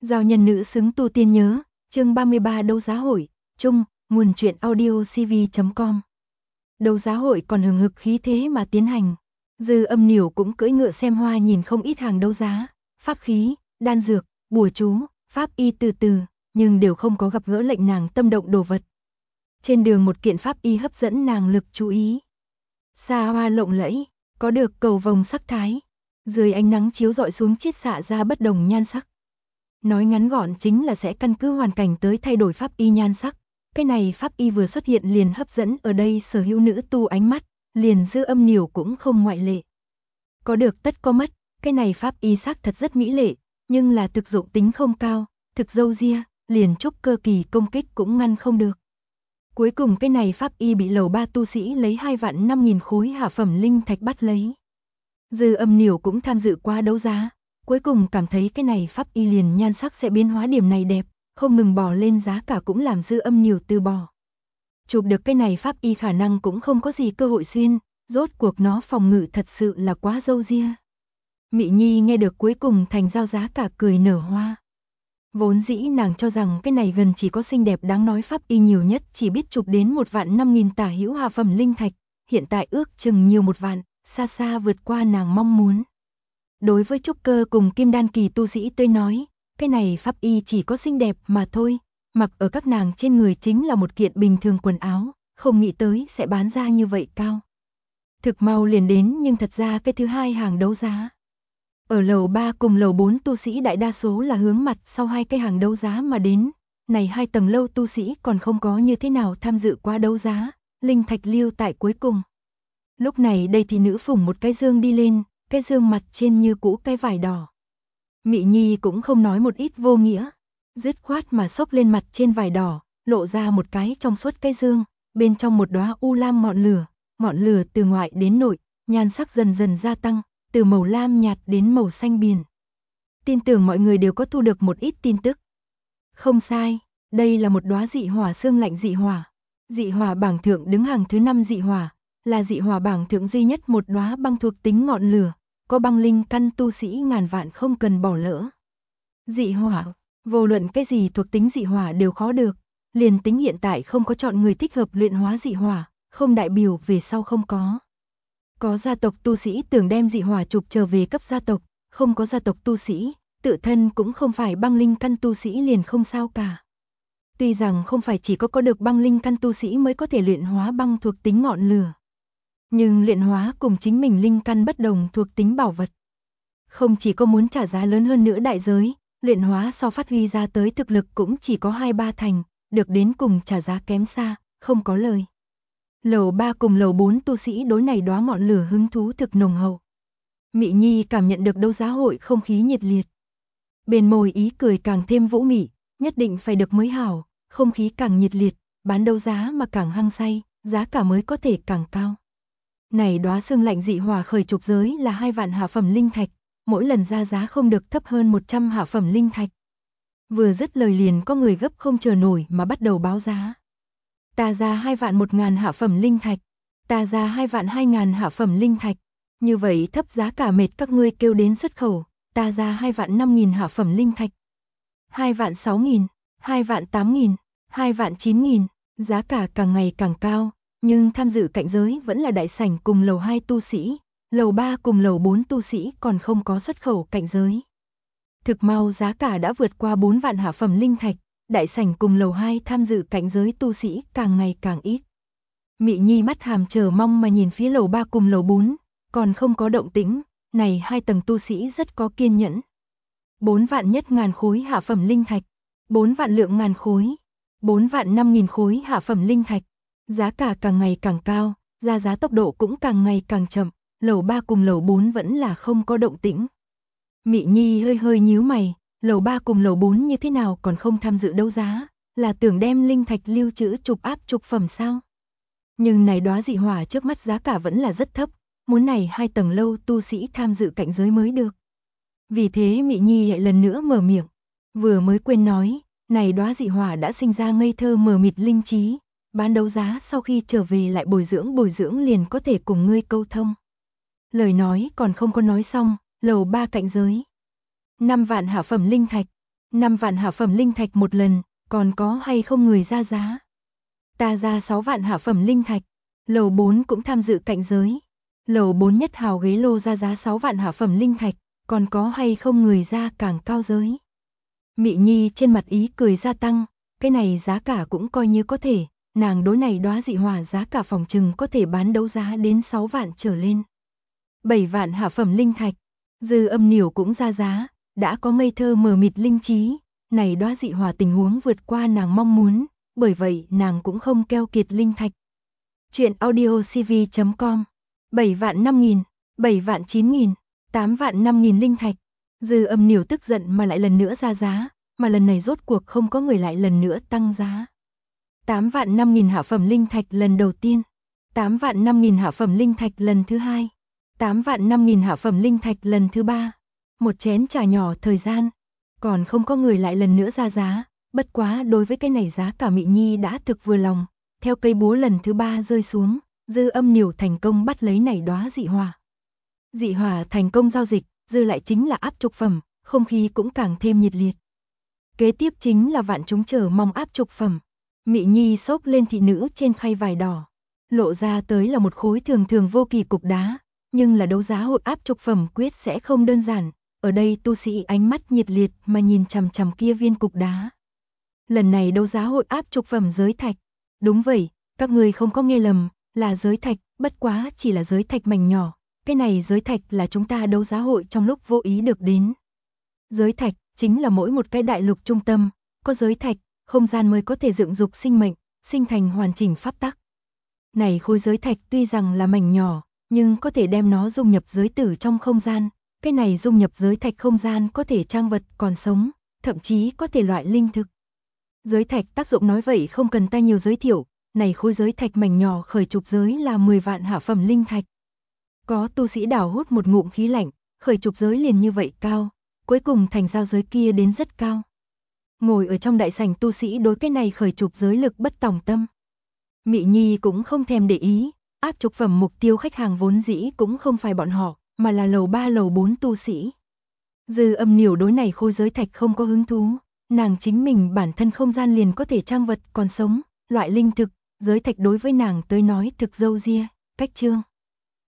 Giao nhân nữ xứng tu tiên nhớ, chương 33 đấu giá hội, chung, nguồn truyện audio cv.com. Đấu giá hội còn hừng hực khí thế mà tiến hành. Dư Âm Nỉu cũng cưỡi ngựa xem hoa nhìn không ít hàng đấu giá, pháp khí, đan dược, bùa chú, pháp y từ từ, nhưng đều không có gặp gỡ lệnh nàng tâm động đồ vật. Trên đường một kiện pháp y hấp dẫn nàng lực chú ý. Xa hoa lộng lẫy, có được cầu vồng sắc thái, dưới ánh nắng chiếu rọi xuống chiết xạ ra bất đồng nhan sắc. Nói ngắn gọn chính là sẽ căn cứ hoàn cảnh tới thay đổi pháp y nhan sắc. Cái này pháp y vừa xuất hiện liền hấp dẫn ở đây sở hữu nữ tu ánh mắt, liền Dư Âm Nỉu cũng không ngoại lệ. Có được tất có mất, cái này pháp y xác thật rất mỹ lệ, nhưng là thực dụng tính không cao, thực dâu ria, liền trúc cơ kỳ công kích cũng ngăn không được. Cuối cùng cái này pháp y bị lầu 3 tu sĩ lấy 2.500.000 khối hạ phẩm linh thạch bắt lấy. Dư Âm Nỉu cũng tham dự qua đấu giá, cuối cùng cảm thấy cái này pháp y liền nhan sắc sẽ biến hóa điểm này đẹp, không ngừng bỏ lên giá cả cũng làm Dư Âm Nỉu từ bỏ. Chụp được cái này pháp y khả năng cũng không có gì cơ hội xuyên, rốt cuộc nó phòng ngự thật sự là quá dâu ria. Mị Nhi nghe được cuối cùng thành giao giá cả cười nở hoa. Vốn dĩ nàng cho rằng cái này gần chỉ có xinh đẹp đáng nói pháp y nhiều nhất chỉ biết chụp đến 1.500.000 tả hữu hạ phẩm linh thạch, hiện tại ước chừng nhiều 1 vạn, xa xa vượt qua nàng mong muốn. Đối với trúc cơ cùng kim đan kỳ tu sĩ tới nói, cái này pháp y chỉ có xinh đẹp mà thôi, mặc ở các nàng trên người chính là một kiện bình thường quần áo, không nghĩ tới sẽ bán ra như vậy cao. Thực mau liền đến nhưng thật ra cái thứ hai hàng đấu giá. Ở lầu 3 cùng lầu 4 tu sĩ đại đa số là hướng mặt sau hai cái hàng đấu giá mà đến, này 2 tầng lâu tu sĩ còn không có như thế nào tham dự qua đấu giá, linh thạch lưu tại cuối cùng. Lúc này đây thì nữ phủng một cái dương đi lên, cái dương mặt trên như cũ cái vải đỏ. Mị Nhi cũng không nói một ít vô nghĩa, dứt khoát mà xốc lên mặt trên vải đỏ, lộ ra một cái trong suốt cái dương, bên trong một đóa u lam ngọn lửa từ ngoại đến nội, nhan sắc dần dần gia tăng, từ màu lam nhạt đến màu xanh biển. Tin tưởng mọi người đều có thu được một ít tin tức. Không sai, đây là một đóa dị hỏa xương lạnh dị hỏa. Dị hỏa bảng thượng đứng hàng thứ 5 dị hỏa, là dị hỏa bảng thượng duy nhất một đóa băng thuộc tính ngọn lửa, có băng linh căn tu sĩ ngàn vạn không cần bỏ lỡ. Dị hỏa, vô luận cái gì thuộc tính dị hỏa đều khó được, liền tính hiện tại không có chọn người thích hợp luyện hóa dị hỏa, không đại biểu về sau không có. Có gia tộc tu sĩ tưởng đem dị hỏa chụp trở về cấp gia tộc, không có gia tộc tu sĩ, tự thân cũng không phải băng linh căn tu sĩ liền không sao cả. Tuy rằng không phải chỉ có được băng linh căn tu sĩ mới có thể luyện hóa băng thuộc tính ngọn lửa, nhưng luyện hóa cùng chính mình linh căn bất đồng thuộc tính bảo vật. Không chỉ có muốn trả giá lớn hơn nữa đại giới, luyện hóa so phát huy ra tới thực lực cũng chỉ có 2-3 thành, được đến cùng trả giá kém xa, không có lời. Lầu 3 cùng lầu 4 tu sĩ đối này đóa ngọn lửa hứng thú thực nồng hậu. Mị Nhi cảm nhận được đấu giá hội không khí nhiệt liệt. Bên môi ý cười càng thêm vũ mị, nhất định phải được mới hảo, không khí càng nhiệt liệt, bán đấu giá mà càng hăng say, giá cả mới có thể càng cao. Này đóa xương lạnh dị hỏa khởi chụp giới là 2 vạn hạ phẩm linh thạch, mỗi lần ra giá không được thấp hơn 100 hạ phẩm linh thạch. Vừa dứt lời liền có người gấp không chờ nổi mà bắt đầu báo giá. Ta ra 2 vạn 1.000 hạ phẩm linh thạch, ta ra 2 vạn 2.000 hạ phẩm linh thạch, như vậy thấp giá cả mệt các ngươi kêu đến xuất khẩu, ta ra 2 vạn 5.000 hạ phẩm linh thạch, 2 vạn 6.000, 2 vạn 8.000, 2 vạn 9.000, giá cả càng ngày càng cao, nhưng tham dự cạnh giới vẫn là đại sảnh cùng lầu 2 tu sĩ, lầu 3 cùng lầu 4 tu sĩ còn không có xuất khẩu cạnh giới. Thực mau giá cả đã vượt qua 4 vạn hạ phẩm linh thạch, đại sảnh cùng lầu 2 tham dự cạnh giới tu sĩ càng ngày càng ít. Mị Nhi mắt hàm chờ mong mà nhìn phía lầu 3 cùng lầu 4, còn không có động tĩnh, này 2 tầng tu sĩ rất có kiên nhẫn. 4 vạn nhất ngàn khối hạ phẩm linh thạch, 4 vạn lượng ngàn khối, 4 vạn 5.000 khối hạ phẩm linh thạch, giá cả càng ngày càng cao, ra giá tốc độ cũng càng ngày càng chậm, lầu 3 cùng lầu 4 vẫn là không có động tĩnh. Mị Nhi hơi hơi nhíu mày, lầu 3 cùng lầu 4 như thế nào còn không tham dự đấu giá, là tưởng đem linh thạch lưu trữ chụp áp chụp phẩm sao? Nhưng này đóa dị hỏa trước mắt giá cả vẫn là rất thấp, muốn này 2 tầng lâu tu sĩ tham dự cạnh giới mới được. Vì thế Mị Nhi lại lần nữa mở miệng, vừa mới quên nói, này đóa dị hỏa đã sinh ra ngây thơ mờ mịt linh trí, bán đấu giá sau khi trở về lại bồi dưỡng liền có thể cùng ngươi câu thông. Lời nói còn không có nói xong, lầu 3 cạnh giới. 5 vạn hạ phẩm linh thạch, 5 vạn hạ phẩm linh thạch một lần, còn có hay không người ra giá? Ta ra 6 vạn hạ phẩm linh thạch. Lầu 4 cũng tham dự cạnh giới. Lầu 4 nhất hào ghế lô ra giá 6 vạn hạ phẩm linh thạch, còn có hay không người ra càng cao giới? Mị Nhi trên mặt ý cười gia tăng, cái này giá cả cũng coi như có thể, nàng đối này đóa dị hỏa giá cả phòng trừng có thể bán đấu giá đến 6 vạn trở lên. 7 vạn hạ phẩm linh thạch, Dư Âm Niểu cũng ra giá, đã có ngây thơ mờ mịt linh trí, này đóa dị hỏa tình huống vượt qua nàng mong muốn, bởi vậy nàng cũng không keo kiệt linh thạch. Chuyện audio cv.com 7 vạn 5.000, 7 vạn 9.000, 8 vạn 5.000 linh thạch. Dư Âm Niểu tức giận mà lại lần nữa ra giá, mà lần này rốt cuộc không có người lại lần nữa tăng giá. 8 vạn 5.000 hạ phẩm linh thạch lần đầu tiên, 8 vạn 5.000 hạ phẩm linh thạch lần thứ hai, 8 vạn 5.000 hạ phẩm linh thạch lần thứ ba. Một chén trà nhỏ thời gian, còn không có người lại lần nữa ra giá, bất quá đối với cái này giá cả Mị Nhi đã thực vừa lòng, theo cây búa lần thứ ba rơi xuống, Dư Âm Niểu thành công bắt lấy này đóa dị hỏa. Dị hỏa thành công giao dịch, dư lại chính là áp trục phẩm, không khí cũng càng thêm nhiệt liệt. Kế tiếp chính là vạn chúng chờ mong áp trục phẩm. Mị Nhi xốc lên thị nữ trên khay vải đỏ, lộ ra tới là một khối thường thường vô kỳ cục đá, nhưng là đấu giá hội áp trục phẩm quyết sẽ không đơn giản, ở đây tu sĩ ánh mắt nhiệt liệt mà nhìn chằm chằm kia viên cục đá. Lần này đấu giá hội áp trục phẩm giới thạch, đúng vậy, các người không có nghe lầm, là giới thạch, bất quá chỉ là giới thạch mảnh nhỏ, cái này giới thạch là chúng ta đấu giá hội trong lúc vô ý được đến. Giới thạch chính là mỗi một cái đại lục trung tâm, có giới thạch, không gian mới có thể dựng dục sinh mệnh, sinh thành hoàn chỉnh pháp tắc. Này khối giới thạch tuy rằng là mảnh nhỏ, nhưng có thể đem nó dung nhập giới tử trong không gian, cái này dung nhập giới thạch không gian có thể trang vật còn sống, thậm chí có thể loại linh thực. Giới thạch tác dụng nói vậy không cần ta nhiều giới thiệu, này khối giới thạch mảnh nhỏ khởi chụp giới là 10 vạn hạ phẩm linh thạch. Có tu sĩ đảo hút một ngụm khí lạnh, khởi chụp giới liền như vậy cao, cuối cùng thành giao giới kia đến rất cao. Ngồi ở trong đại sảnh tu sĩ đối cái này khởi chụp giới lực bất tòng tâm. Mị Nhi cũng không thèm để ý, áp trục phẩm mục tiêu khách hàng vốn dĩ cũng không phải bọn họ, mà là lầu 3 lầu 4 tu sĩ. Dư Âm Niểu đối này khối giới thạch không có hứng thú, nàng chính mình bản thân không gian liền có thể trang vật còn sống, loại linh thực, giới thạch đối với nàng tới nói thực dâu ria, cách chương.